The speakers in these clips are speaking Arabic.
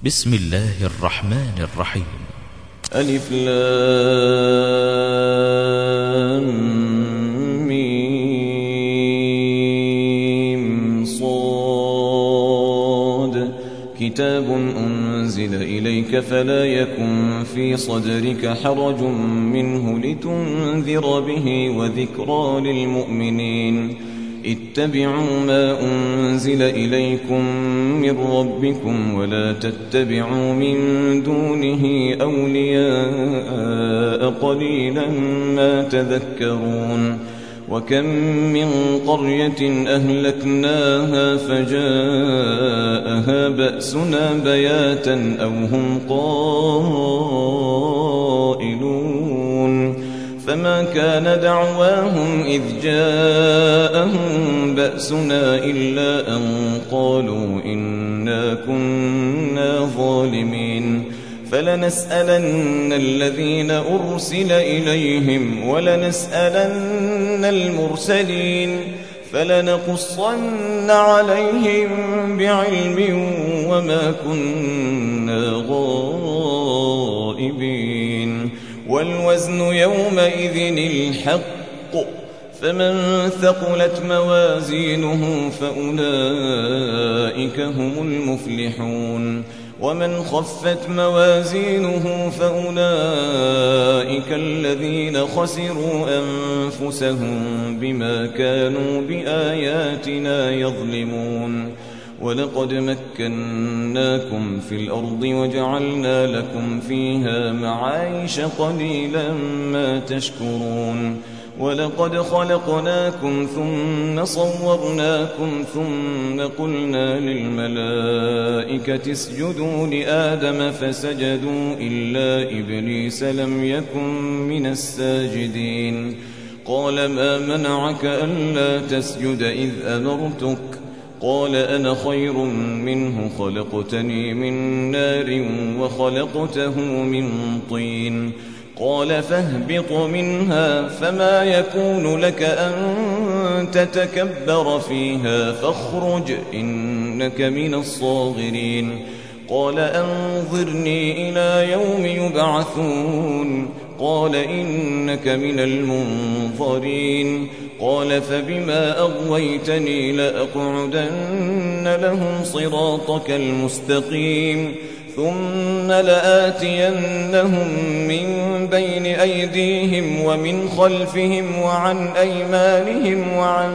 بسم الله الرحمن الرحيم. ألف لام ميم صاد كتاب أنزل إليك فلا يكن في صدرك حرج منه لتنذر به وذكرى للمؤمنين. اتبعوا ما أنزل إليكم من ربكم ولا تتبعوا من دونه أولياء قليلا ما تذكرون. وكم من قرية أهلكناها فجاءها بأسنا بياتا أو هم قائلون. فما كان دعواهم إذ جاءهم بأسنا إلا أن قالوا إنا كنا ظالمين. فلنسألن الذين أرسل إليهم ولنسألن المرسلين فلنقصن عليهم بعلم وما كنا غائبين. والوزن يومئذ الحق فمن ثقلت موازينه فأولئك هم المفلحون. ومن خفت موازينه فأولئك الذين خسروا أنفسهم بما كانوا بآياتنا يظلمون. ولقد مكناكم في الأرض وجعلنا لكم فيها معايش قليلا ما تشكرون. ولقد خلقناكم ثم صورناكم ثم قلنا للملائكة اسجدوا لآدم فسجدوا إلا إبليس لم يكن من الساجدين. قال ما منعك ألا تسجد إذ أمرتك؟ قال أنا خير منه خلقتني من نار وخلقته من طين. قال فاهبط منها فما يكون لك أن تتكبر فيها فاخرج إنك من الصاغرين. قال أنظرني إلى يوم يبعثون. قال إنك من المنظرين. قال فبما أغويتني لأقعدن لهم صراطك المستقيم ثم لآتينهم من بين أيديهم ومن خلفهم وعن أيمانهم وعن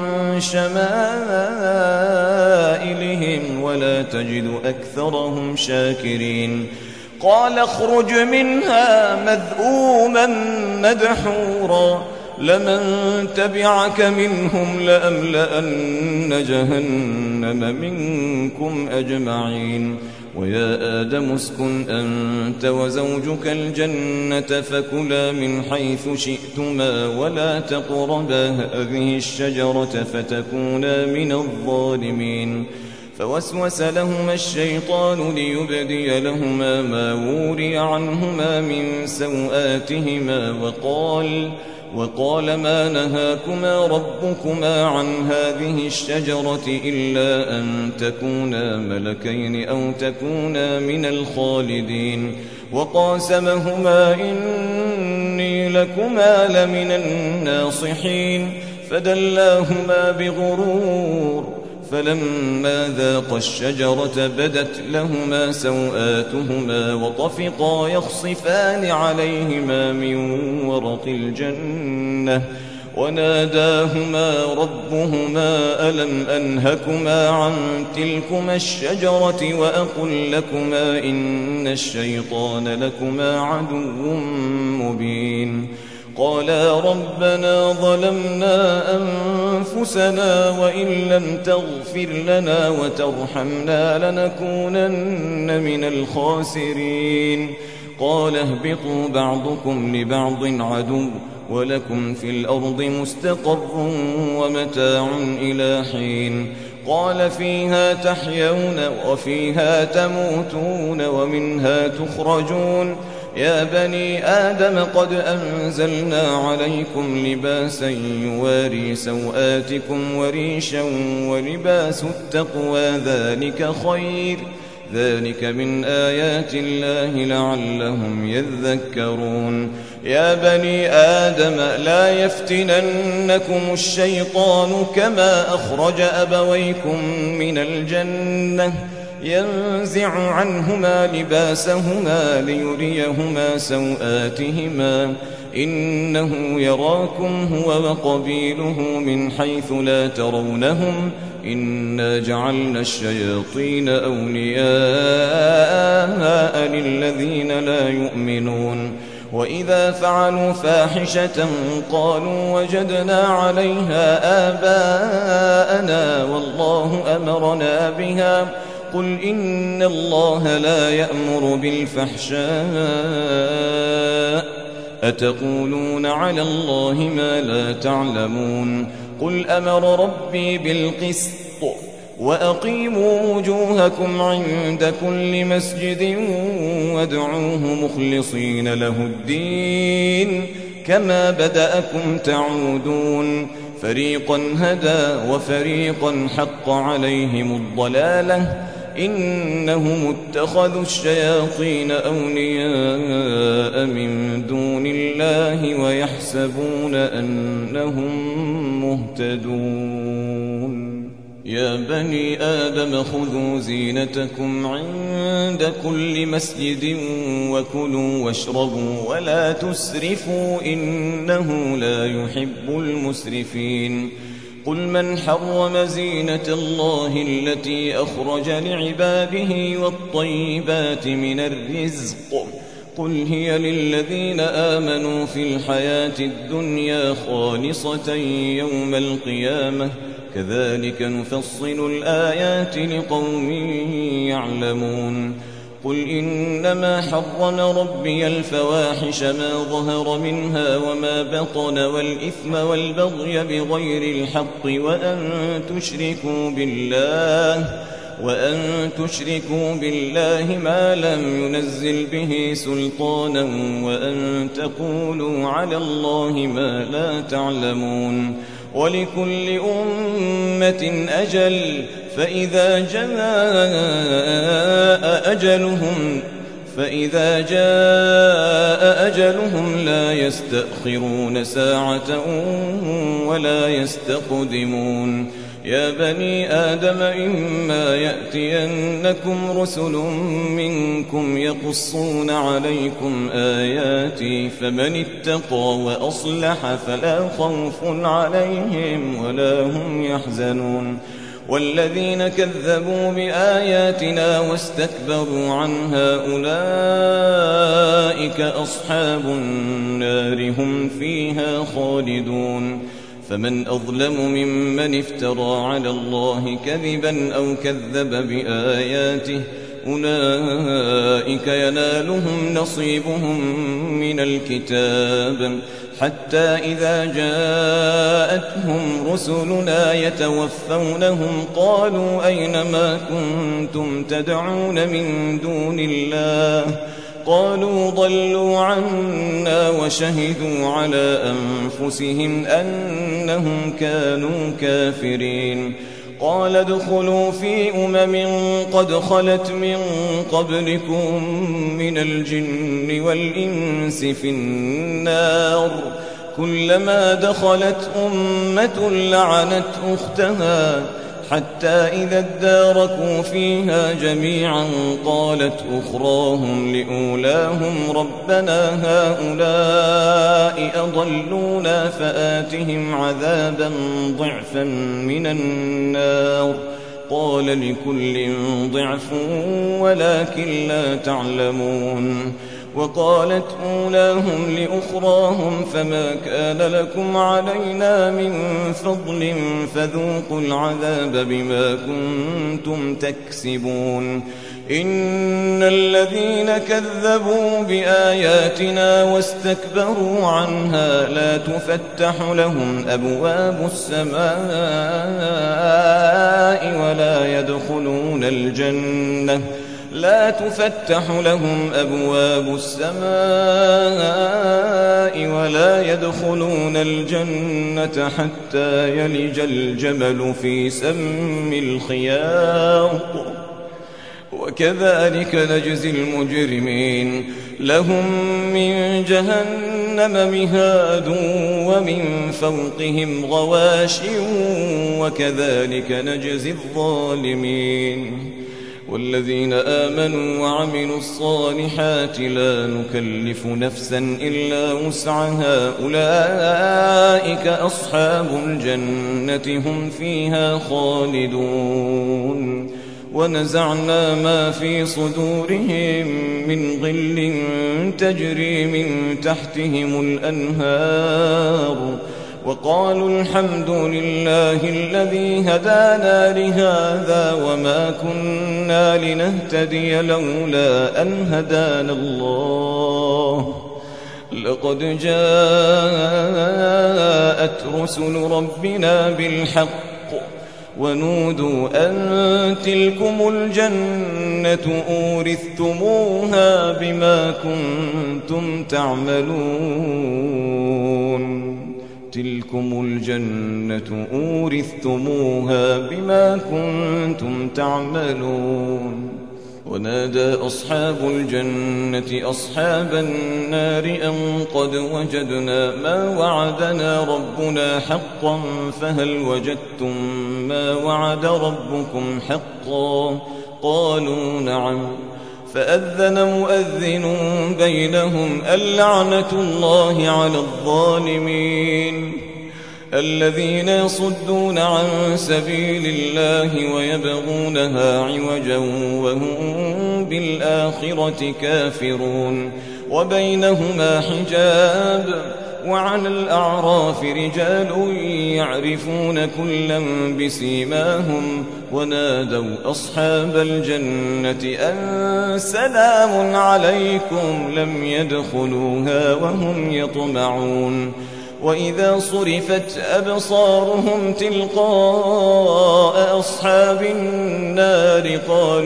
شمائلهم ولا تجد أكثرهم شاكرين. قال اخرج منها مذءوما مدحورا لمن تبعك منهم لأملأن جهنم منكم أجمعين. ويا آدم اسكن أنت وزوجك الجنة فكلا من حيث شئتما ولا تقربا هذه الشجرة فتكونا من الظالمين. فوسوس لهما الشيطان ليبدي لهما ما وري عنهما من سوآتهما وقال ما نهاكما ربكما عن هذه الشجرة إلا أن تكونا ملكين أو تكونا من الخالدين. وقاسمهما إني لكما لمن الناصحين فدلاهما بغرور. فلما ذاقا الشجرة بدت لهما سوآتهما وطفقا يخصفان عليهما من ورق الجنة وناداهما ربهما ألم أنهكما عن تلكما الشجرة وأقل لكما إن الشيطان لكما عدو مبين. قالا ربنا ظلمنا أنفسنا وإن لم تغفر لنا وترحمنا لنكونن من الخاسرين. قال اهبطوا بعضكم لبعض عدو ولكم في الأرض مستقر ومتاع إلى حين. قال فيها تحيون وفيها تموتون ومنها تخرجون. يا بني آدم قد أنزلنا عليكم لباسا يواري سوآتكم وريشا ولباس التقوى ذلك خير ذلك من آيات الله لعلهم يذكرون يا بني آدم لا يفتننكم الشيطان كما أخرج أبويكم من الجنة ينزع عنهما لباسهما ليريهما سوآتهما إنه يراكم هو وقبيله من حيث لا ترونهم إنا جعلنا الشياطين أولياء للذين لا يؤمنون وإذا فعلوا فاحشة قالوا وجدنا عليها آباءنا والله أمرنا بها قل إن الله لا يأمر بالفحشاء أتقولون على الله ما لا تعلمون قل أمر ربي بالقسط وأقيموا وجوهكم عند كل مسجد وادعوه مخلصين له الدين كما بدأكم تعودون فريقا هدى وفريقا حق عليهم الضلالة إنهم اتخذوا الشياطين أولياء من دون الله ويحسبون أنهم مهتدون يا بني آدم خذوا زينتكم عند كل مسجد وكلوا واشربوا ولا تسرفوا إنه لا يحب المسرفين قل من حرم زينة الله التي أخرج لعباده والطيبات من الرزق قل هي للذين آمنوا في الحياة الدنيا خالصة يوم القيامة كذلك نفصل الآيات لقوم يعلمون قل إنما حرم ربي الفواحش ما ظهر منها وما بطن والإثم والبغي بغير الحق وأن تشركوا بالله ما لم ينزل به سلطانا وأن تقولوا على الله ما لا تعلمون ولكل أمة أجل فإذا جاء أجلهم لا يستأخرون ساعة ولا يستقدمون يا بني آدم إما يأتينكم رسل منكم يقصون عليكم آياتي فمن اتقى وأصلح فلا خوف عليهم ولا هم يحزنون والذين كذبوا بآياتنا واستكبروا عنها أولئك أصحاب النار هم فيها خالدون فمن أظلم ممن افترى على الله كذبا أو كذب بآياته أولئك ينالهم نصيبهم من الكتاب حتى إذا جاءتهم رسلنا يتوفونهم قالوا أين ما كنتم تدعون من دون الله قالوا ضلوا عنا وشهدوا على أنفسهم أنهم كانوا كافرين قال ادخلوا في قد خلت من قبلكم من الجن والإنس في النار كلما دخلت أمة لعنت أختها حتى إذا اداركوا فيها جميعا قالت أخراهم لأولاهم ربنا هؤلاء أضلونا فآتهم عذابا ضعفا من النار قال لكل ضعف ولكن لا تعلمون وقالت أولاهم لأخراهم فما كان لكم علينا من فضل فذوقوا العذاب بما كنتم تكسبون إن الذين كذبوا بآياتنا واستكبروا عنها لا تفتح لهم أبواب السماء لا تفتح لهم أبواب السماء ولا يدخلون الجنة حتى يلج الجمل في سم الخياط وكذلك نجزي المجرمين لهم من جهنم مهاد ومن فوقهم غواش وكذلك نجزي الظالمين والذين آمنوا وعملوا الصالحات لا نكلف نفسا إلا وسعها أولئك أصحاب الجنة هم فيها خالدون ونزعنا ما في صدورهم من غل تجري من تحتهم الأنهار وقالوا الحمد لله الذي هدانا لهذا وما كنا لنهتدي لولا أن هدانا الله لقد جاءت رسل ربنا بالحق ونودوا أن تلكم الجنة أورثتموها بما كنتم تعملون تلكم الجنة أورثتموها بما كنتم تعملون ونادى أصحاب الجنة أصحاب النار أن قد وجدنا ما وعدنا ربنا حقا فهل وجدتم ما وعد ربكم حقا قالوا نعم فأذن مؤذن بينهم اللعنة الله على الظالمين الذين يصدون عن سبيل الله ويبغونها عوجا وهم بالآخرة كافرون وبينهما حجاب وعلى الأعراف رجال يعرفون كلا بسيماهم ونادوا أصحاب الجنة أن سلام عليكم لم يدخلوها وهم يطمعون وإذا صرفت أبصارهم تلقاء أصحاب النار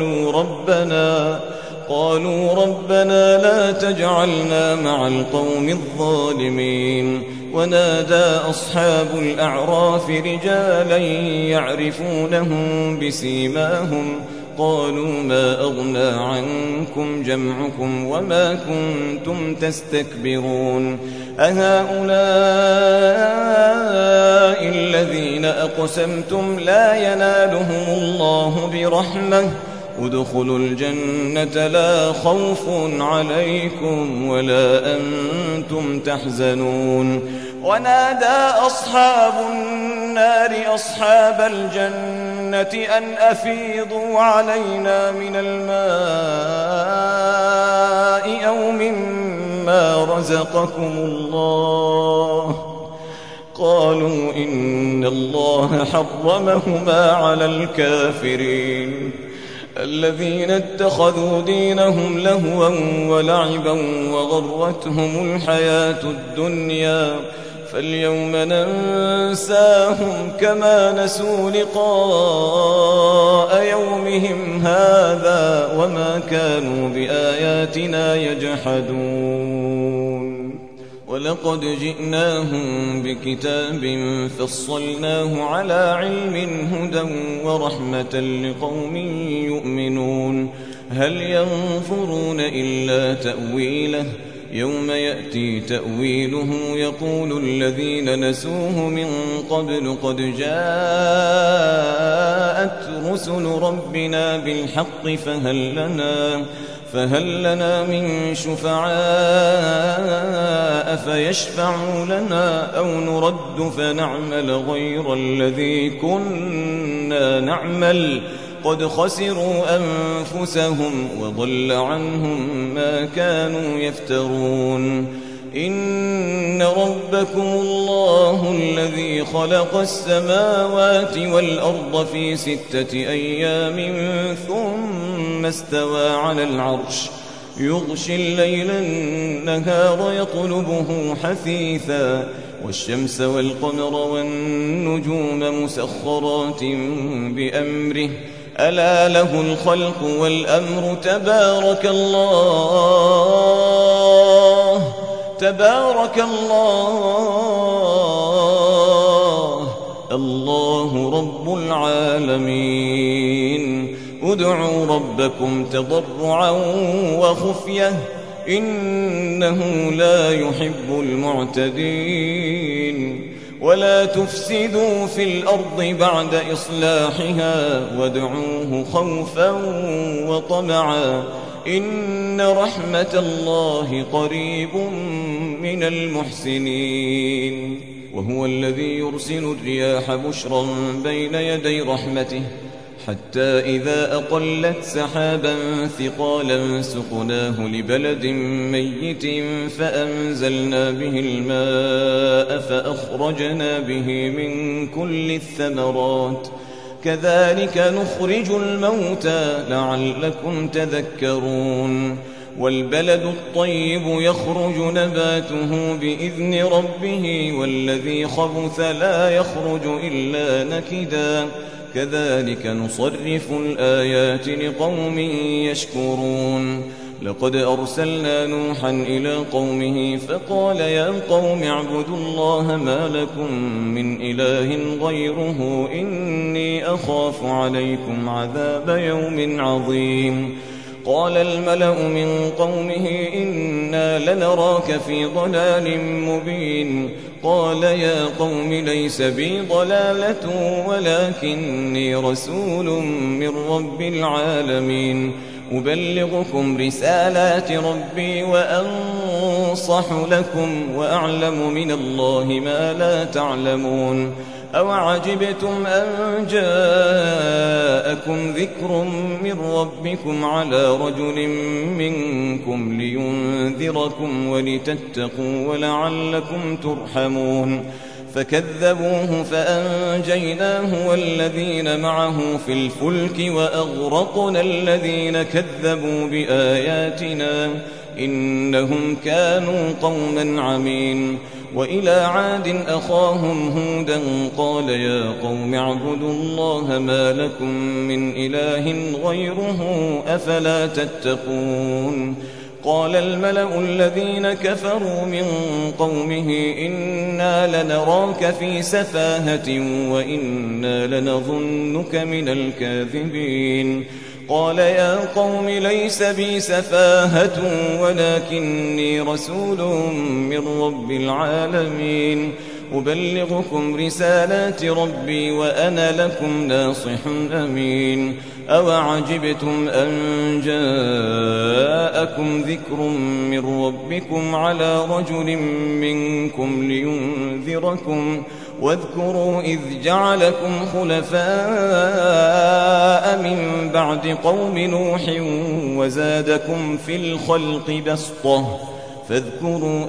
قالوا ربنا لا تجعلنا مع القوم الظالمين ونادى أصحاب الأعراف رجالا يعرفونهم بسيماهم قالوا ما أغنى عنكم جمعكم وما كنتم تستكبرون أهؤلاء الذين أقسمتم لا ينالهم الله برحمة ادخلوا الجنة لا خوف عليكم ولا أنتم تحزنون ونادى أصحاب النار أصحاب الجنة أن أفيضوا علينا من الماء أو مما رزقكم الله قالوا إن الله حرمهما على الكافرين الذين اتخذوا دينهم لهوا ولعبا وغرتهم الحياة الدنيا فاليوم ننساهم كما نسوا لقاء يومهم هذا وما كانوا بآياتنا يجحدون ولقد جئناهم بكتاب فصلناه على علم هدى ورحمة لقوم يؤمنون هل ينظرون إلا تأويله يوم يأتي تأويله يقول الذين نسوه من قبل قد جاءت رسل ربنا بالحق فهل لنا من شفعاء فيشفعوا لنا أو نرد فنعمل غير الذي كنا نعمل قد خسروا أنفسهم وضل عنهم ما كانوا يفترون إن ربكم الله الذي خلق السماوات والأرض في 6 أيام ثم استوى على العرش يغشي الليل النهار يطلبه حثيثا والشمس والقمر والنجوم مسخرات بأمره ألا له الخلق والأمر تبارك الله رب العالمين ادعوا ربكم تضرعا وخفية إنه لا يحب المعتدين ولا تفسدوا في الأرض بعد إصلاحها وادعوه خوفا وطمعا إن رحمة الله قريب من المحسنين وهو الذي يرسل الرياح بشرا بين يدي رحمته حتى إذا أقلت سحابا ثقالا سقناه لبلد ميت فأنزلنا به الماء فأخرجنا به من كل الثمرات كذلك نخرج الموتى لعلكم تذكرون والبلد الطيب يخرج نباته بإذن ربه والذي خبث لا يخرج إلا نكدا كذلك نصرف الآيات لقوم يشكرون لقد أرسلنا نوحا إلى قومه فقال يا قوم اعبدوا الله ما لكم من إله غيره إني أخاف عليكم عذاب يوم عظيم قال الملأ من قومه إنا لنراك في ضلال مبين قال يا قوم ليس بي ضلالة ولكني رسول من رب العالمين أبلغكم رسالات ربي وأنصح لكم وأعلم من الله ما لا تعلمون أوعجبتم أن جاءكم ذكر من ربكم على رجل منكم لينذركم ولتتقوا ولعلكم ترحمون فكذبوه فأنجيناه والذين معه في الفلك وأغرقنا الذين كذبوا بآياتنا إنهم كانوا قوما عمين وإلى عاد أخاهم هودا قال يا قوم اعبدوا الله ما لكم من إله غيره أفلا تتقون قال الملأ الذين كفروا من قومه إنا لنراك في سفاهة وإنا لنظنك من الكاذبين قال يا قوم ليس بي سفاهة ولكني رسول من رب العالمين أبلغكم رسالات ربي وأنا لكم ناصح أمين أوعجبتم أن جاءكم ذكر من ربكم على رجل منكم لينذركم واذكروا إذ جعلكم خلفاء من بعد قوم نوح وزادكم في الخلق بسطة فاذكروا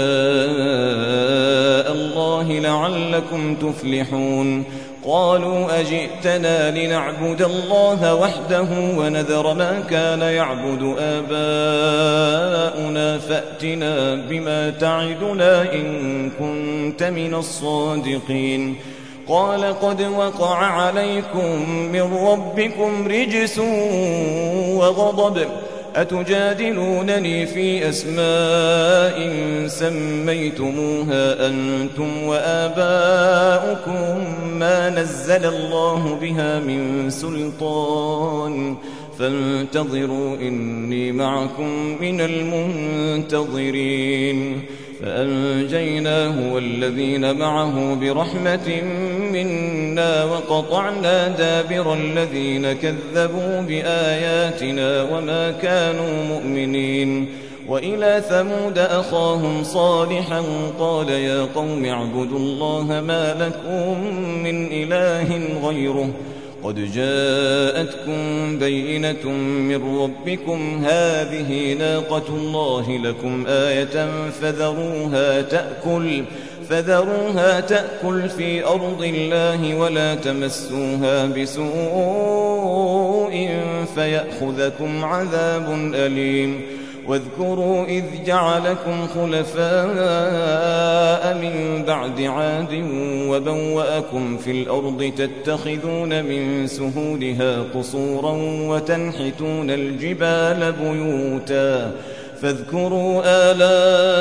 آلاء الله لعلكم تفلحون قالوا أجئتنا لنعبد الله وحده ونذر ما كان يعبد آباؤنا فأتنا بما تعدنا إن كنت من الصادقين قال قد وقع عليكم من ربكم رجس وغضب أتجادلونني في أسماء سميتموها أنتم وآباؤكم ما نزل الله بها من سلطان فانتظروا إني معكم من المنتظرين فأنجيناه والذين معه برحمة منا وقطعنا دابر الذين كذبوا بآياتنا وما كانوا مؤمنين وإلى ثمود أخاهم صالحا قال يا قوم اعبدوا الله ما لكم من إله غيره قد جاءتكم بينة من ربكم هذه ناقة الله لكم آية فذروها تأكل في أرض الله ولا تمسوها بسوء فيأخذكم عذاب أليم واذكروا إذ جعلكم خلفاء من بعد عاد وبوأكم في الأرض تتخذون من سهولها قصورا وتنحتون الجبال بيوتا فاذكروا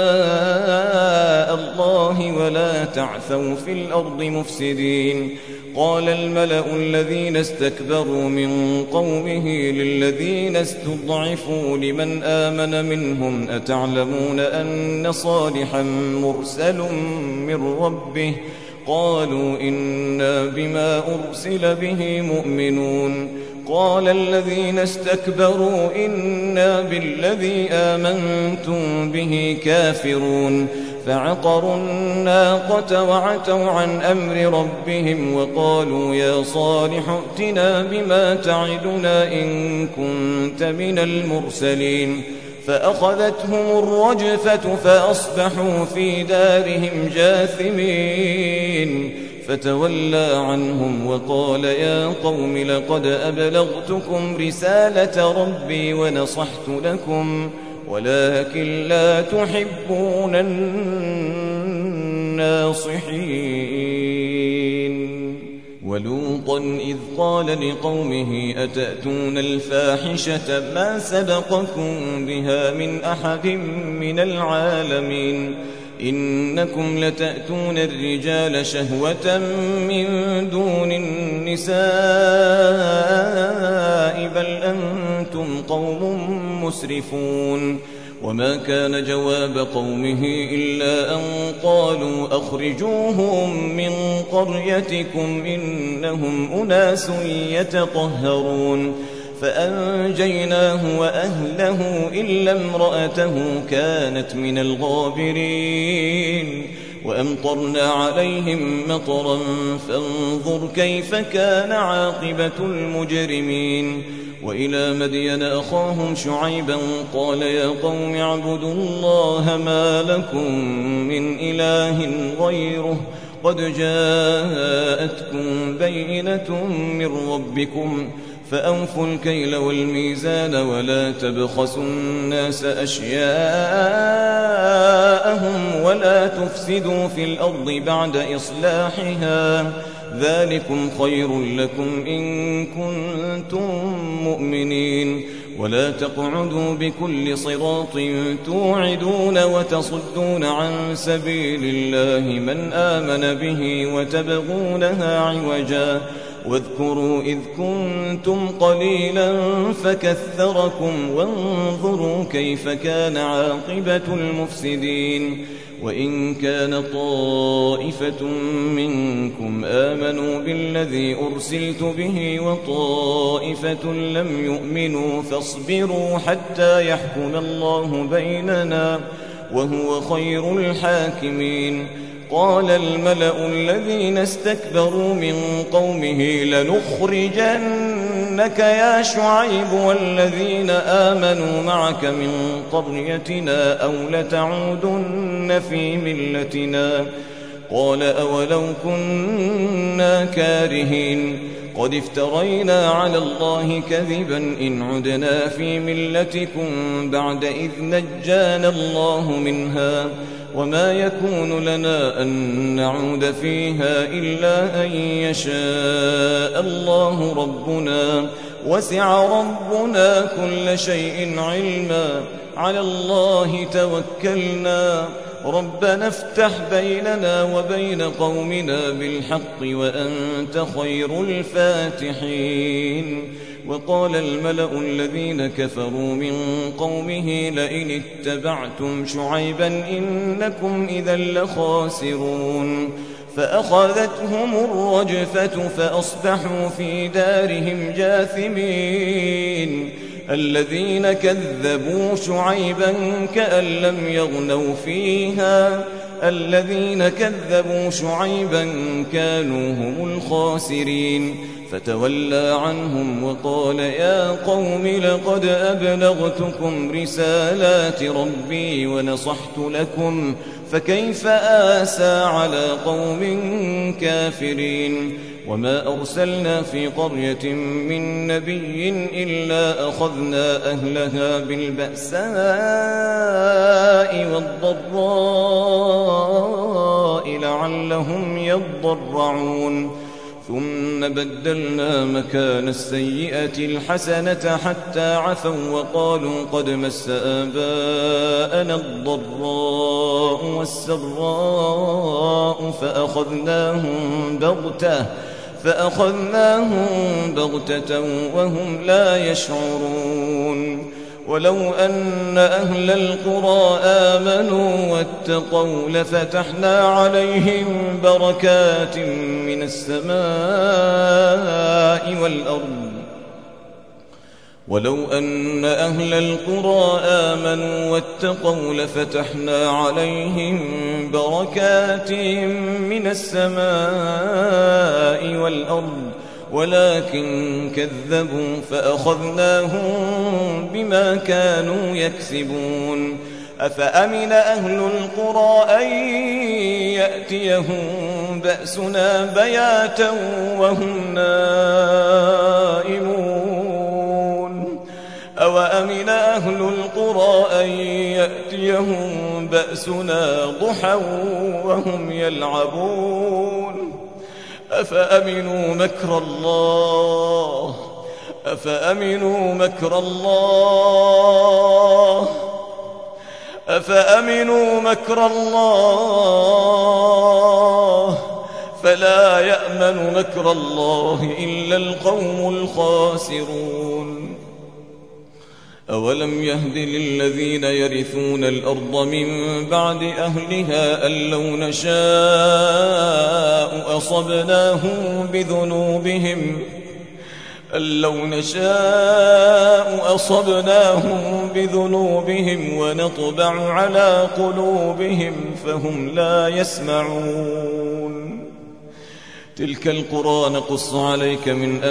آلاء الله ولا تعثوا في الأرض مفسدين قال الملأ الذين استكبروا من قومه للذين استضعفوا لمن آمن منهم أتعلمون أن صالحا مرسل من ربه قالوا إنا بما أرسل به مؤمنون قال الذين استكبروا إنا بالذي آمنتم به كافرون فعقروا الناقة وعتوا عن أمر ربهم وقالوا يا صالح ائتنا بما تعدنا إن كنت من المرسلين فأخذتهم الرجفة فأصبحوا في دارهم جاثمين فتولى عنهم وقال يا قوم لقد أبلغتكم رسالة ربي ونصحت لكم ولكن لا تحبون الناصحين ولوطا إذ قال لقومه أتأتون الفاحشة ما سبقكم بها من أحد من العالمين إنكم لتأتون الرجال شهوة من دون النساء بل أنتم قوم مسرفون وما كان جواب قومه إلا أن قالوا أخرجوهم من قريتكم إنهم أناس يتطهرون فأنجيناه وأهله إلا امرأته كانت من الغابرين وأمطرنا عليهم مطرا فانظر كيف كان عاقبة المجرمين وإلى مدين أخاهم شعيبا قال يا قوم اعبدوا الله ما لكم من إله غيره قد جاءتكم بينة من ربكم فأوفوا الكيل والميزان ولا تبخسوا الناس أشياءهم ولا تفسدوا في الأرض بعد إصلاحها ذلكم خير لكم إن كنتم مؤمنين ولا تقعدوا بكل صراط توعدون وتصدون عن سبيل الله من آمن به وتبغونها عوجا واذكروا إذ كنتم قليلا فكثركم وانظروا كيف كان عاقبة المفسدين وإن كان طائفة منكم آمنوا بالذي أرسلت به وطائفة لم يؤمنوا فاصبروا حتى يحكم الله بيننا وهو خير الحاكمين قال الملأ الذين استكبروا من قومه لنخرجنك يا شعيب والذين آمنوا معك من قريتنا أو لتعودن في ملتنا قال أولو كنا كارهين قد افترينا على الله كذبا إن عدنا في ملتكم بعد إذ نجانا الله منها وما يكون لنا أن نعود فيها إلا أن يشاء الله ربنا وسع ربنا كل شيء علما على الله توكلنا ربنا افتح بيننا وبين قومنا بالحق وأنت خير الفاتحين وقال الملأ الذين كفروا من قومه لئن اتبعتم شعيبا إنكم إذا لخاسرون فأخذتهم الرجفة فأصبحوا في دارهم جاثمين الذين كذبوا شعيبا كأن لم يغنوا فيها الذين كذبوا شعيبا كانوا هم الخاسرين فتولى عنهم وقال يا قوم لقد أبلغتكم رسالات ربي ونصحت لكم فكيف آسى على قوم كافرين وما أرسلنا في قرية من نبي إلا أخذنا أهلها بالبأساء والضراء لعلهم يضرعون ثم بدلنا مكان السيئة الحسنة حتى عفوا وقالوا قد مس آباءنا الضراء والسراء فأخذناهم بغتة وهم لا يشعرون ولو أن أهل القرى آمنوا واتقوا لفتحنا عليهم بركات من السماء والأرض ولو أن أهل القرى آمنوا واتقوا لفتحنا عليهم بركات من السماء والأرض ولكن كذبوا فأخذناهم بما كانوا يكسبون أفأمن أهل القرى أن يأتيهم بأسنا بياتا وهم نائمون أوأمن أهل القرى أن يأتيهم بأسنا ضحى وهم يلعبون أفأمنوا مكر الله أفأمنوا مكر الله فلا يأمن مكر الله إلا القوم الخاسرون أولم يهد للذين يرثون الأرض من بعد أهلها أن لو نشاء أصبناهم بذنوبهم ونطبع على قلوبهم فهم لا يسمعون تلك القرى نقص عليك من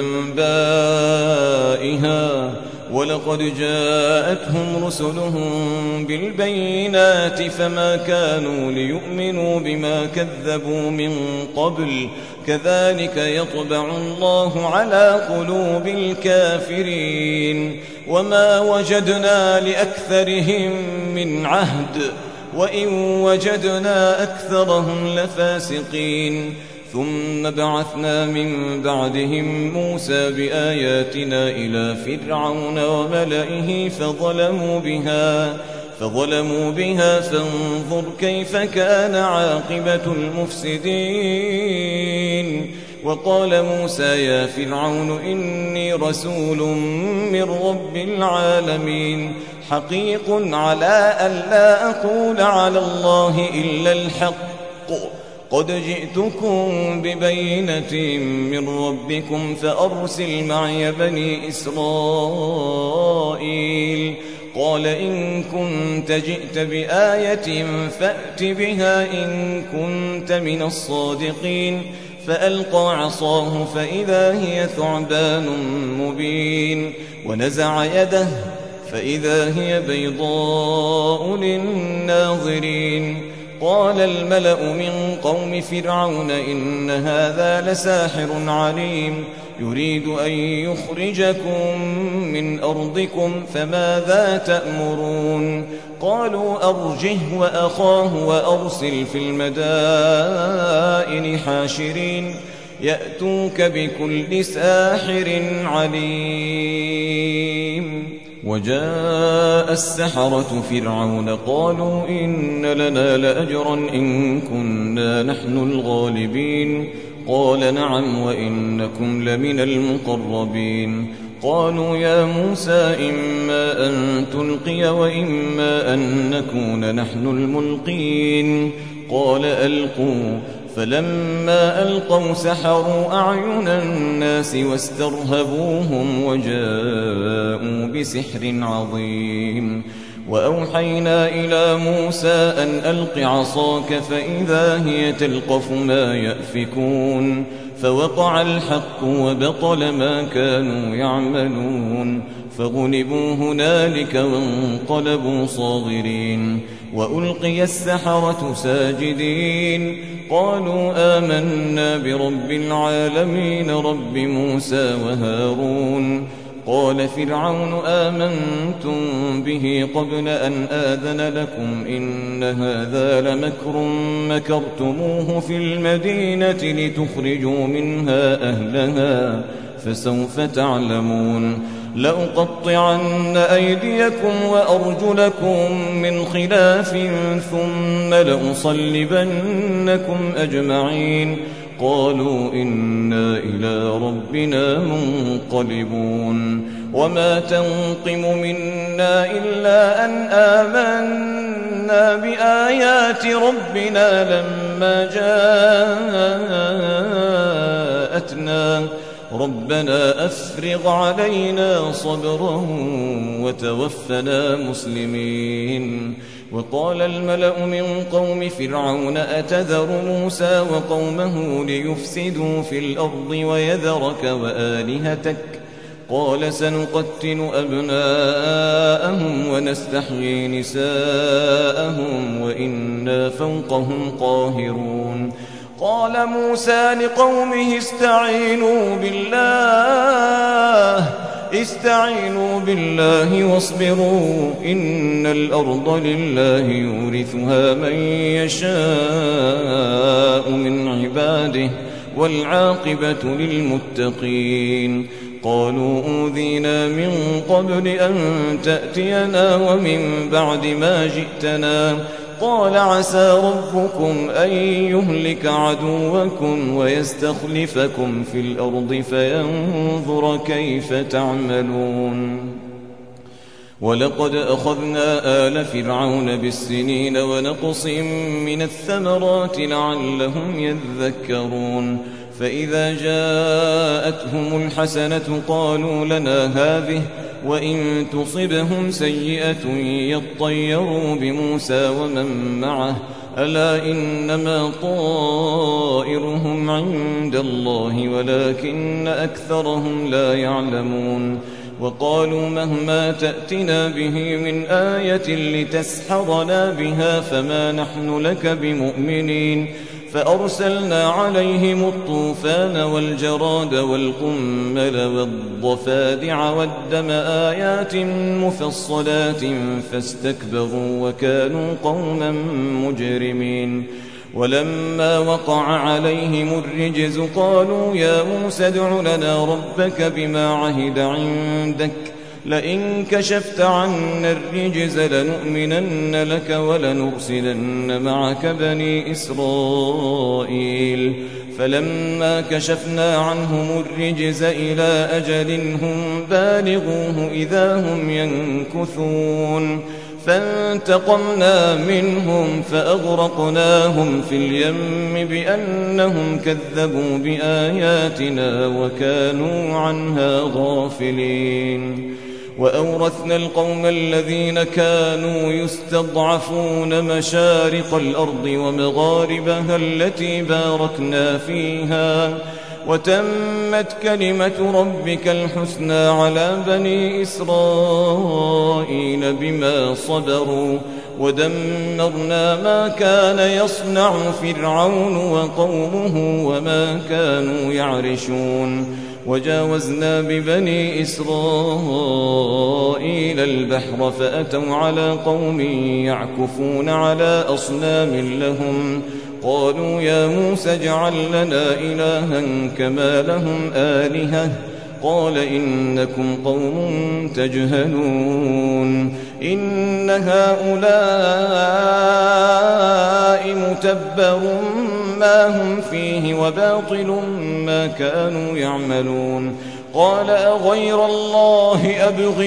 أنبائها ولقد جاءتهم رسلهم بالبينات فما كانوا ليؤمنوا بما كذبوا من قبل كذلك يطبع الله على قلوب الكافرين وما وجدنا لأكثرهم من عهد وإن وجدنا أكثرهم لفاسقين ثم بعثنا من بعدهم موسى بآياتنا إلى فرعون وملئه فظلموا بها فانظر كيف كان عاقبة المفسدين وقال موسى يا فرعون إني رسول من رب العالمين حقيق على ألا أقول على الله إلا الحق قد جئتكم ببينة من ربكم فأرسل معي بني إسرائيل قال إن كنت جئت بآية فأت بها إن كنت من الصادقين فألقى عصاه فإذا هي ثعبان مبين ونزع يده فإذا هي بيضاء للناظرين قال الملأ من قوم فرعون إن هذا لساحر عليم يريد أن يخرجكم من أرضكم فماذا تأمرون قالوا أرجه وأخاه وأرسل في المدائن حاشرين يأتوك بكل ساحر عليم وجاء السحرة فرعون قالوا إن لنا لأجرا إن كنا نحن الغالبين قال نعم وإنكم لمن المقربين قالوا يا موسى إما أن تلقي وإما أن نكون نحن الملقين قال ألقوا فلما ألقوا سحروا أعين الناس واسترهبوهم وجاءوا بسحر عظيم وأوحينا إلى موسى أن ألق عصاك فإذا هي تلقف ما يأفكون فوقع الحق وبطل ما كانوا يعملون فغلبوا هنالك وانقلبوا صاغرين وألقي السحرة ساجدين قالوا آمنا برب العالمين رب موسى وهارون قال فرعون آمنتم به قبل أن آذن لكم إن هذا لمكر مكرتموه في المدينة لتخرجوا منها أهلها فسوف تعلمون لأقطعن أيديكم وأرجلكم من خلاف ثم لأصلبنكم أجمعين قالوا إنا إلى ربنا منقلبون وما تنقم منا إلا أن آمنا بآيات ربنا لما جاءتنا ربنا أفرغ علينا صبرا وتوفنا مسلمين. وقال الملأ من قوم فرعون أتذر موسى وقومه ليفسدوا في الأرض ويذرك وآلهتك قال سنقتل أبناءهم ونستحيي نساءهم وإنا فوقهم قاهرون. قال موسى لقومه استعينوا بالله واصبروا إن الأرض لله يورثها من يشاء من عباده والعاقبة للمتقين. قالوا أوذينا من قبل أن تأتينا ومن بعد ما جئتنا قال عسى ربكم أن يهلك عدوكم ويستخلفكم في الأرض فينظر كيف تعملون. ولقد أخذنا آل فرعون بالسنين ونقص من الثمرات لعلهم يذكرون. فإذا جاءتهم الحسنة قالوا لنا هذه وإن تصبهم سيئة يطيروا بموسى ومن معه ألا إنما طائرهم عند الله ولكن أكثرهم لا يعلمون. وقالوا مهما تأتنا به من آية لتسحرنا بها فما نحن لك بمؤمنين. فأرسلنا عليهم الطوفان والجراد والقمل والضفادع والدم آيات مفصلات فاستكبروا وكانوا قوما مجرمين. ولما وقع عليهم الرجز قالوا يا موسى ادع لنا ربك بما عهد عندك لئن كشفت عنا الرجز لنؤمنن لك ولنرسلن معك بني إسرائيل. فلما كشفنا عنهم الرجز إلى أجل هم بالغوه إذا هم ينكثون. فانتقمنا منهم فأغرقناهم في اليم بأنهم كذبوا بآياتنا وكانوا عنها غافلين. وأورثنا القوم الذين كانوا يستضعفون مشارق الأرض ومغاربها التي باركنا فيها وتمت كلمة ربك الحسنى على بني إسرائيل بما صبروا ودمرنا ما كان يصنع فرعون وقومه وما كانوا يعرشون. وجاوزنا ببني إسرائيل البحر فأتوا على قوم يعكفون على أصنام لهم قالوا يا موسى اجعل لنا إلها كما لهم آلهة قال إنكم قوم تجهلون. إن هؤلاء متبر ما هم فيه وباطل ما كانوا يعملون. قال أغير الله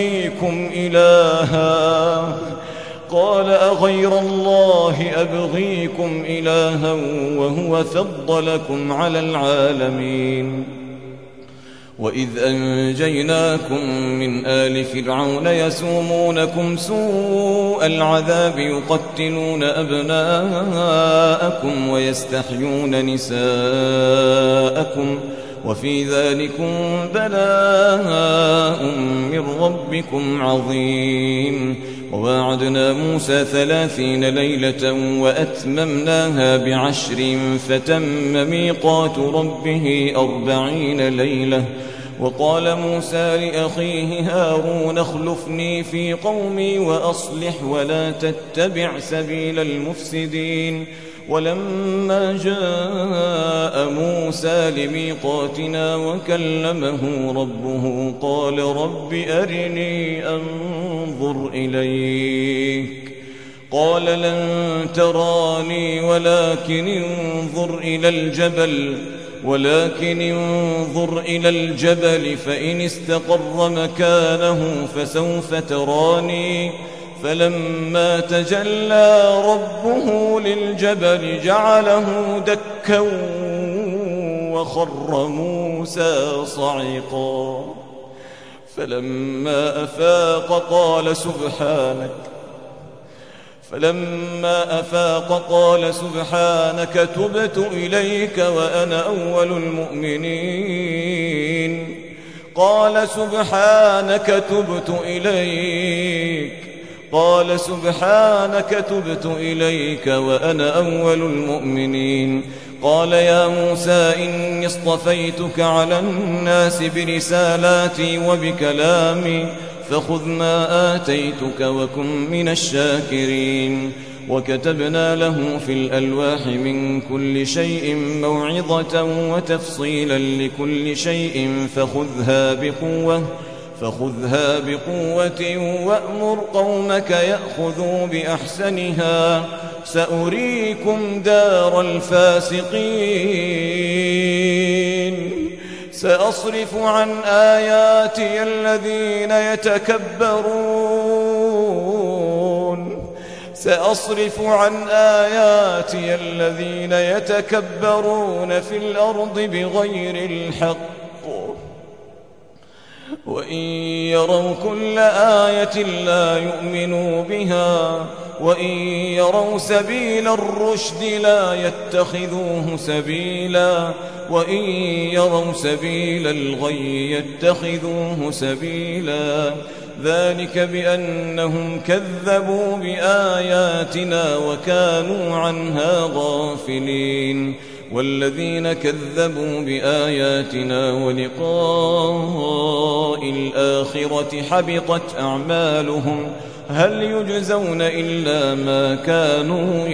أبغيكم إلها وهو فضلكم على العالمين. وإذ أنجيناكم من آل فرعون يسومونكم سوء العذاب يقتلون أبناءكم ويستحيون نساءكم وفي ذلكم بلاء من ربكم عظيم. وواعدنا موسى 30 ليلة وأتممناها ب10 فتم ميقات ربه 40 ليلة. وقال موسى لأخيه هارون اخلفني في قومي وأصلح ولا تتبع سبيل المفسدين. ولما جاء موسى لميقاتنا وكلمه ربه قال رب أرني أنظر إليك قال لن تراني ولكن انظر إلى الجبل ولكن انظر إلى الجبل فإن استقر مكانه فسوف تراني فلما تجلى ربه للجبل جعله دكا وخر موسى صعقا فلما أفاق قال سبحانك تبت إليك وأنا أول المؤمنين قال سبحانك تبت إليك وأنا أول المؤمنين قال يا موسى إني اصطفيتك على الناس برسالاتي وبكلامي فخذ ما آتيتك وكن من الشاكرين وكتبنا له في الألواح من كل شيء موعظة وتفصيلا لكل شيء فخذها بقوة وأمر قومك يأخذوا بأحسنها سأريكم دار الفاسقين سأصرف عن آياتي الذين يتكبرون في الأرض بغير الحق وإن يروا كل آية لا يؤمنوا بها وإن يروا سبيل الرشد لا يتخذوه سبيلا وإن يروا سبيل الغي يتخذوه سبيلا ذلك بأنهم كذبوا بآياتنا وكانوا عنها غافلين والذين كذبوا بآياتنا ولقاء الآخرة حبطت أعمالهم هل يجزون إلا ما كانوا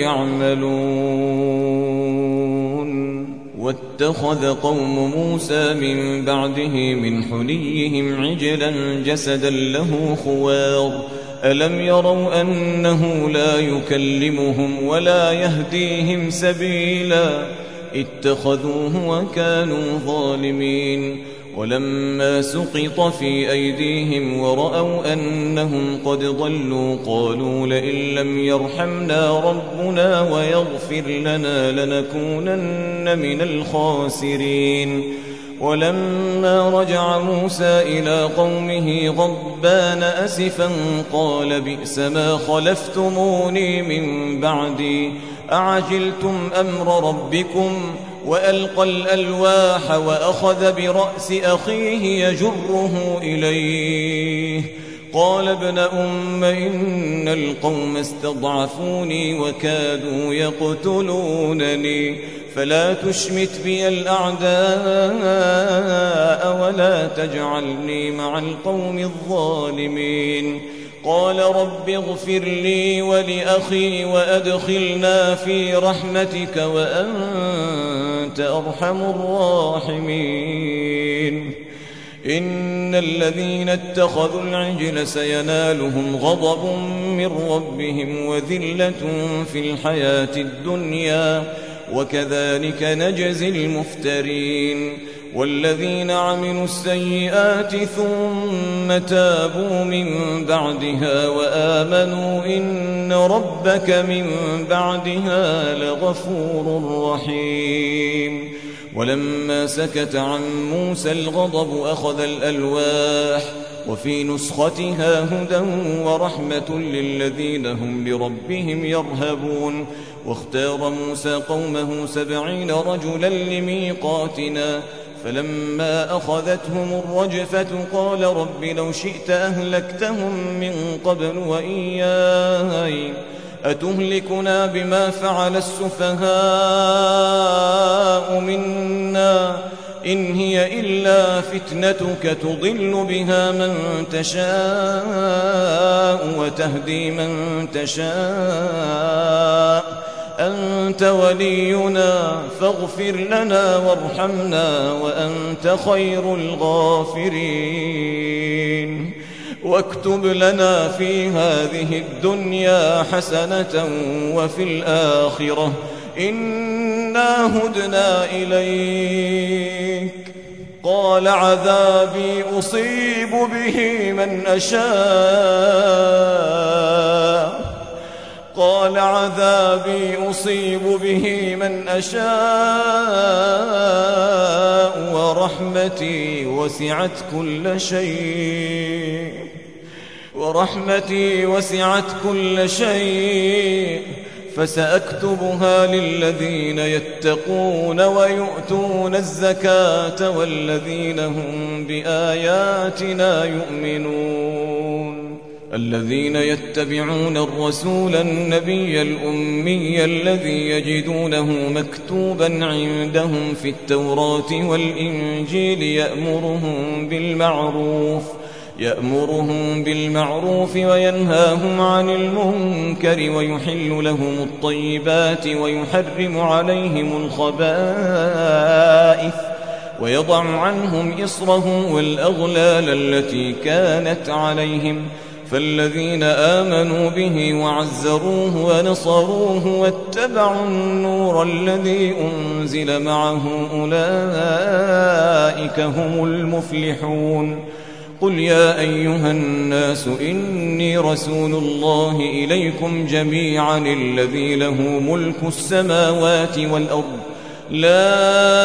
يعملون واتخذ قوم موسى من بعده من حليهم عجلا جسدا له خوار ألم يروا أنه لا يكلمهم ولا يهديهم سبيلا اتخذوه وكانوا ظالمين ولما سقط في أيديهم ورأوا أنهم قد ضلوا قالوا لئن لم يرحمنا ربنا ويغفر لنا لنكونن من الخاسرين ولما رجع موسى إلى قومه غضبان أسفا قال بئس ما خلفتموني من بعدي أعجلتم أمر ربكم وألقى الألواح وأخذ برأس أخيه يجره إليه قال ابن أم إن القوم استضعفوني وكادوا يقتلونني فلا تشمت بي الأعداء ولا تجعلني مع القوم الظالمين قال رب اغفر لي ولأخي وأدخلنا في رحمتك وأنت أرحم الراحمين إن الذين اتخذوا العجل سينالهم غضب من ربهم وذلة في الحياة الدنيا وكذلك نجزي المفترين والذين عملوا السيئات ثم تابوا من بعدها وآمنوا إن ربك من بعدها لغفور رحيم ولما سكت عن موسى الغضب أخذ الألواح وفي نسختها هدى ورحمة للذين هم لربهم يرهبون واختار موسى قومه 70 رجلا لميقاتنا فلما أخذتهم الرجفة قال رب لو شئت أهلكتهم من قبل وإياي أتهلكنا بما فعل السفهاء منا إن هي إلا فتنتك تضل بها من تشاء وتهدي من تشاء أنت ولينا فاغفر لنا وارحمنا وأنت خير الغافرين واكتب لنا في هذه الدنيا حسنة وفي الآخرة إنا هدنا إليك قال عذابي أصيب به من أشاء ورحمتي وسعت كل شيء فسأكتبها للذين يتقون ويؤتون الزكاة والذين هم بآياتنا يؤمنون الذين يتبعون الرسول النبي الأمي الذي يجدونه مكتوبا عندهم في التوراة والإنجيل يأمرهم بالمعروف وينهاهم عن المنكر ويحل لهم الطيبات ويحرم عليهم الخبائث ويضع عنهم إصرهم والأغلال التي كانت عليهم فالذين آمنوا به وعزروه ونصروه واتبعوا النور الذي أنزل معه أولئك هم المفلحون قل يا أيها الناس إني رسول الله إليكم جميعا الذي له ملك السماوات والأرض لا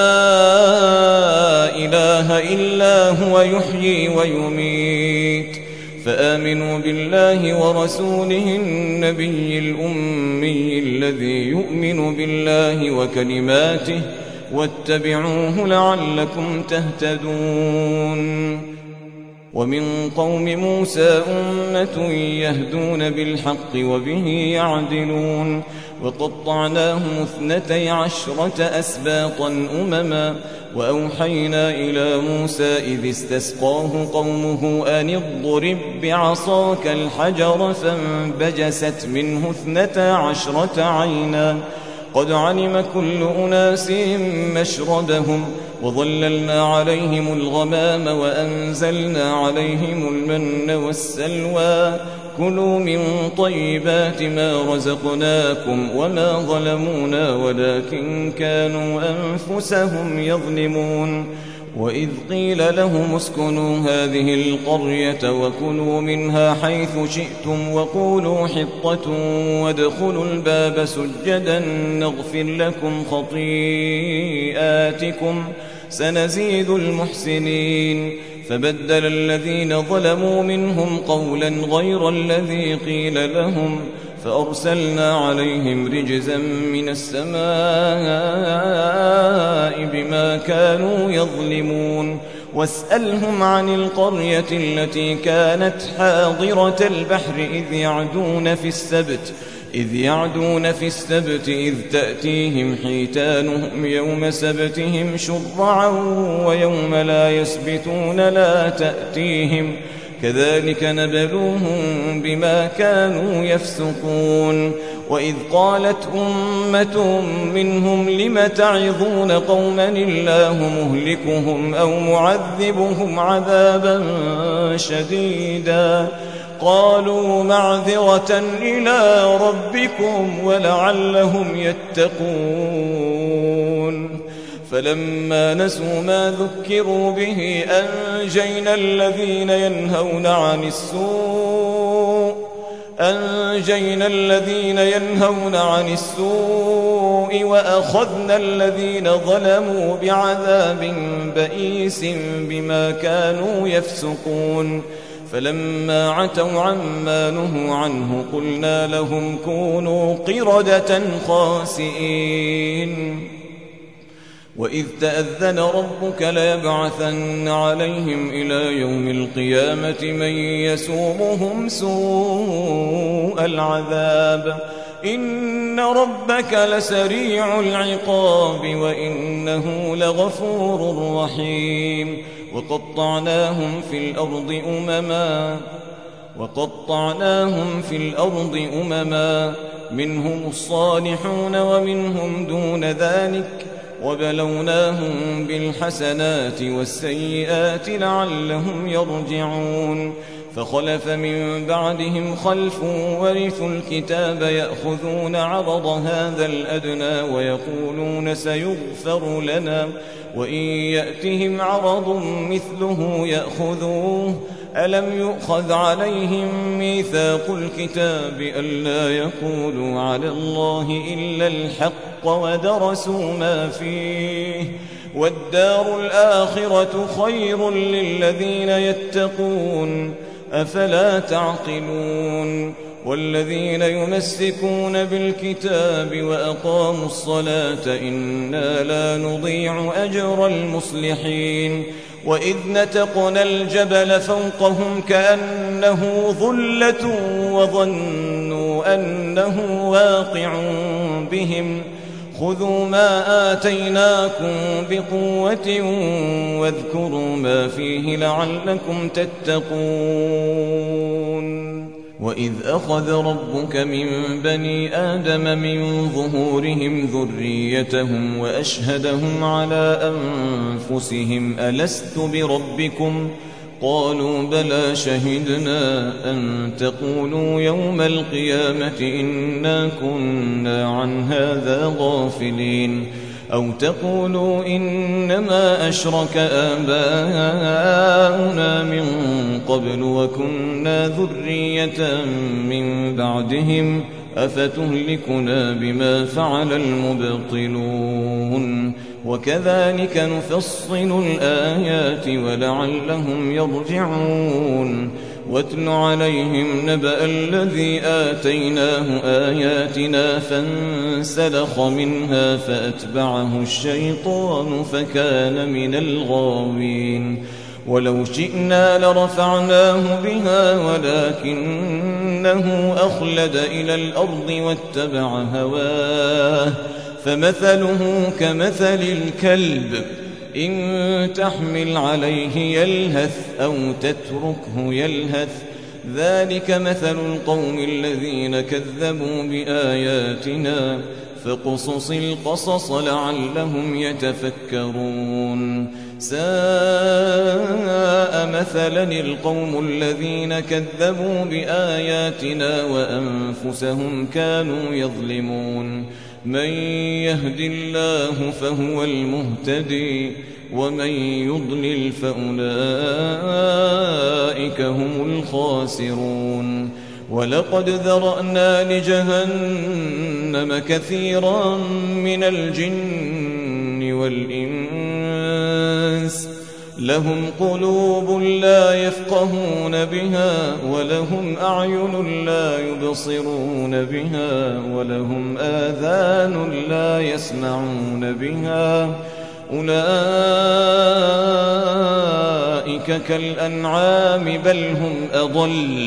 إله إلا هو يحيي ويميت فآمنوا بالله ورسوله النبي الأمي الذي يؤمن بالله وكلماته واتبعوه لعلكم تهتدون ومن قوم موسى أمة يهدون بالحق وبه يعدلون وقطعناهم 12 أسباطا أمما وأوحينا إلى موسى إذ استسقاه قومه أن اضرب بعصاك الحجر فانبجست منه 12 عينا قد علم كل أناس مشربهم وظللنا عليهم الغمام وأنزلنا عليهم المن والسلوى كلوا من طيبات ما رزقناكم وما ظلمونا ولكن كانوا أنفسهم يظلمون وإذ قيل لهم اسكنوا هذه القرية وكلوا منها حيث شئتم وقولوا حطة وادخلوا الباب سجدا نغفر لكم خطيئاتكم سنزيد المحسنين فبدل الذين ظلموا منهم قولا غير الذي قيل لهم فأرسلنا عليهم رجزا من السماء بما كانوا يظلمون واسألهم عن القرية التي كانت حاضرة البحر إذ يعدون في السبت إذ تأتيهم حيتانهم يوم سبتهم شرعا ويوم لا يسبتون لا تأتيهم كذلك نبلوهم بما كانوا يفسقون وإذ قالت أمة منهم لم تعظون قوما الله مهلكهم أو معذبهم عذابا شديدا قالوا معذرة إلى ربكم ولعلهم يتقون فلما نسوا ما ذكروا به أنجينا الذين ينهون عن السوء وأخذنا الذين ظلموا بعذاب بئيس بما كانوا يفسقون فلما عتوا عما نهوا عنه قلنا لهم كونوا قردة خاسئين وإذ تأذن ربك ليبعثن عليهم إلى يوم القيامة من يسومهم سوء العذاب إن ربك لسريع العقاب وإنه لغفور رحيم وقطعناهم في الأرض أمما منهم الصالحون ومنهم دون ذلك وبلوناهم بالحسنات والسيئات لعلهم يرجعون فخلف من بعدهم خلف ورثوا الكتاب يأخذون عرض هذا الأدنى ويقولون سيغفر لنا وإن يأتهم عرض مثله يأخذوه ألم يؤخذ عليهم ميثاق الكتاب ألا يقولوا على الله إلا الحق ودرسوا ما فيه والدار الآخرة خير للذين يتقون أفلا تعقلون والذين يمسكون بالكتاب وأقاموا الصلاة إنا لا نضيع أجر المصلحين وإذ نتقنا الجبل فوقهم كأنه ظلة وظنوا أنه واقع بهم خذوا ما آتيناكم بقوة واذكروا ما فيه لعلكم تتقون وإذ أخذ ربك من بني آدم من ظهورهم ذريتهم وأشهدهم على أنفسهم ألست بربكم قالوا بلى شهدنا أن تقولوا يوم القيامة إنا كنا عن هذا غافلين أو تقولوا إنما أشرك آباؤنا من قبل وكنا ذرية من بعدهم أفتهلكنا بما فعل المبطلون وكذلك نفصل الآيات ولعلهم يرجعون واتل عليهم نبأ الذي آتيناه آياتنا فانسلخ منها فأتبعه الشيطان فكان من الغاوين ولو شئنا لرفعناه بها ولكنه أخلد إلى الأرض واتبع هواه فمثله كمثل الكلب إن تحمل عليه يلهث أو تتركه يلهث ذلك مثل القوم الذين كذبوا بآياتنا فاقصص القصص لعلهم يتفكرون ساء مثلا القوم الذين كذبوا بآياتنا وأنفسهم كانوا يظلمون من يهد الله فهو المهتدي ومن يضلل فأولئك هم الخاسرون ولقد ذرأنا لجهنم كثيرا من الجن والإنس لهم قلوب لا يفقهون بها ولهم أعين لا يبصرون بها ولهم آذان لا يسمعون بها أولئك كالأنعام بل هم أضل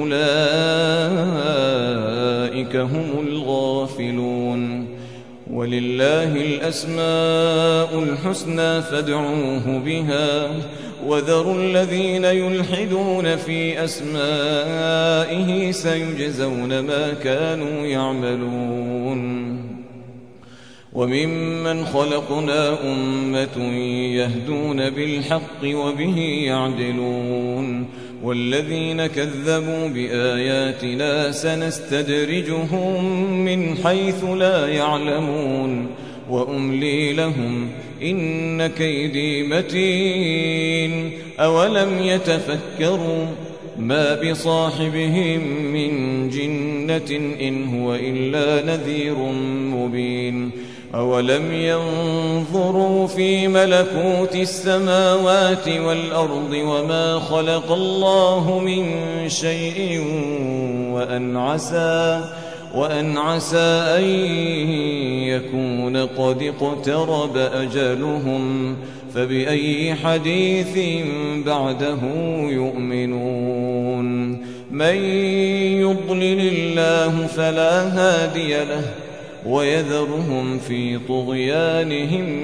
أولئك هم الغافلون ولله الأسماء الحسنى فادعوه بها وذروا الذين يلحدون في أسمائه سيجزون ما كانوا يعملون وممن خلقنا أمة يهدون بالحق وبه يعدلون والذين كذبوا بآياتنا سنستدرجهم من حيث لا يعلمون وأملي لهم إن كيدي متين أولم يتفكروا ما بصاحبهم من جنة إن هو إلا نذير مبين أولم ينظروا في ملكوت السماوات والأرض وما خلق الله من شيء وأن عسى أن يكون قد اقترب أجلهم فبأي حديث بعده يؤمنون من يضلل الله فلا هادي له ويذرهم في طغيانهم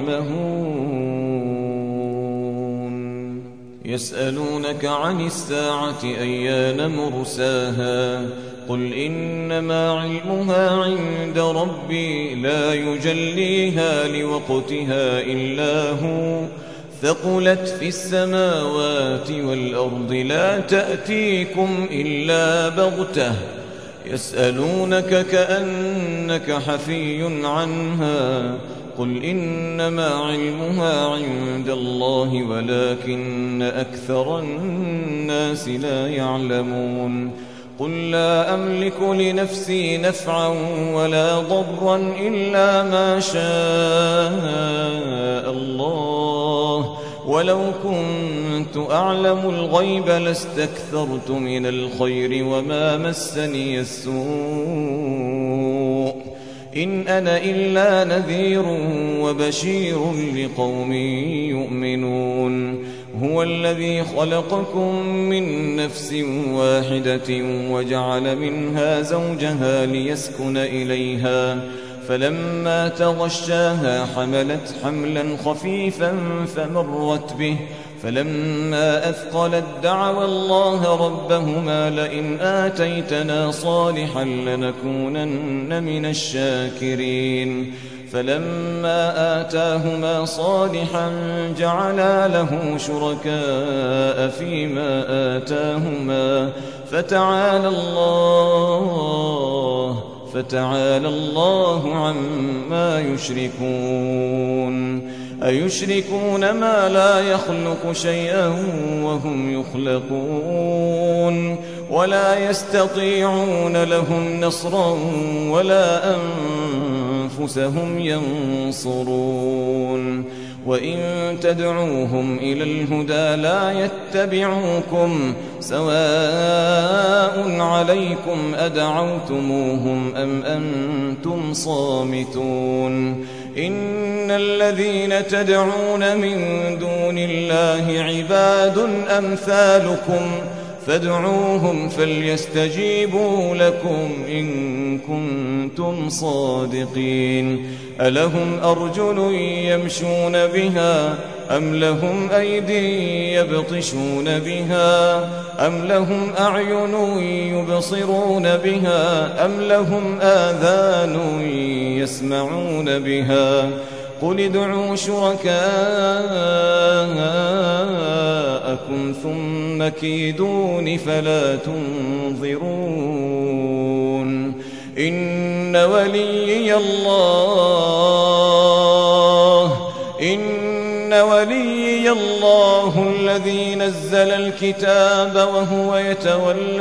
يعمهون يسألونك عن الساعة أيان مرساها قل إنما علمها عند ربي لا يجليها لوقتها إلا هو ثقلت في السماوات والأرض لا تأتيكم إلا بغتة يسألونك كأنك حفي عنها قل إنما علمها عند الله ولكن أكثر الناس لا يعلمون قل لا أملك لنفسي نفعا ولا ضرا إلا ما شاء الله ولو كنت أعلم الغيب لاستكثرت من الخير وما مسني السوء إن أنا إلا نذير وبشير لقوم يؤمنون هو الذي خلقكم من نفس واحدة وجعل منها زوجها ليسكن إليها فلما تغشاها حملت حملا خفيفا فمرت به فلما أثقلت دعوا الله ربهما لئن آتيتنا صالحا لنكونن من الشاكرين فلما آتاهما صالحا جعلا له شركاء فيما آتاهما فتعالى الله عما يشركون أيشركون ما لا يخلق شيئا وهم يخلقون ولا يستطيعون لهم نصرا ولا أنفسهم ينصرون وإن تدعوهم إلى الهدى لا يتبعوكم سواء عليكم أدعوتموهم أم أنتم صامتون إن الذين تدعون من دون الله عباد أمثالكم فادعوهم فليستجيبوا لكم إن كنتم صادقين ألهم أرجل يمشون بها أم لهم أيدي يبطشون بها أم لهم أعين يبصرون بها أم لهم آذان يسمعون بها قل ادعوا شركاءكم ثم كيدون فلا تنظرون إن وليي الله الذي نزل الكتاب وهو يتولى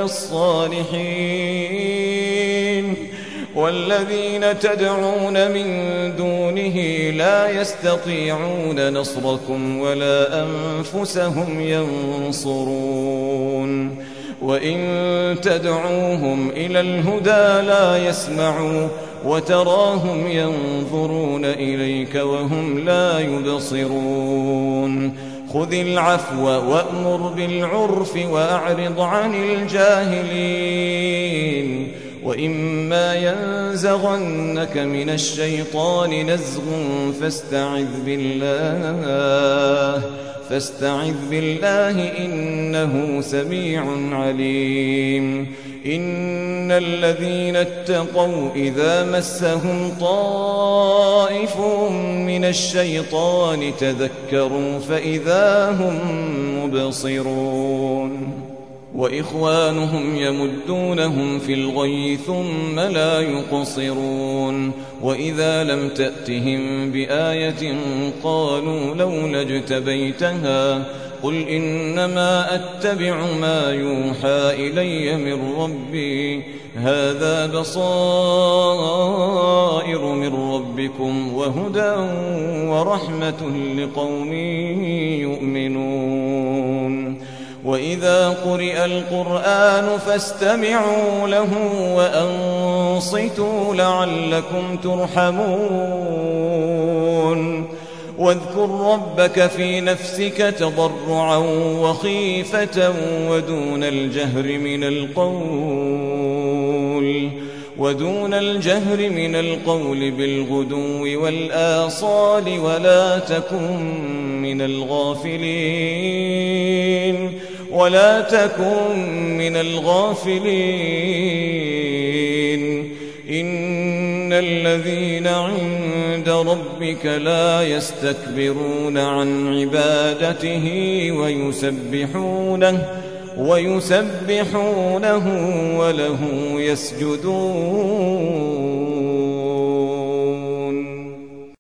الصالحين والذين تدعون من دونه لا يستطيعون نصركم ولا أنفسهم ينصرون وإن تدعوهم إلى الهدى لا يسمعوا وتراهم ينظرون إليك وهم لا يبصرون خذ العفو وأمر بالعرف وأعرض عن الجاهلين وإما ينزغنك من الشيطان نزغ فاستعذ بالله إنه سميع عليم إن الذين اتقوا إذا مسهم طائف من الشيطان تذكروا فإذا هم مبصرون وإخوانهم يمدونهم في الغي ثم لا يقصرون وإذا لم تأتهم بآية قالوا لولا اجتبيتها قل إنما أتبع ما يوحى إلي من ربي هذا بصائر من ربكم وهدى ورحمة لقوم يؤمنون وإذا قرئ القرآن فاستمعوا له وأنصتوا لعلكم ترحمون واذكر ربك في نفسك تضرعا وخيفة ودون الجهر من القول بالغدو والآصال ولا تكن من الغافلين إن الذين عند ربك لا يستكبرون عن عبادته ويسبحونه وله يسجدون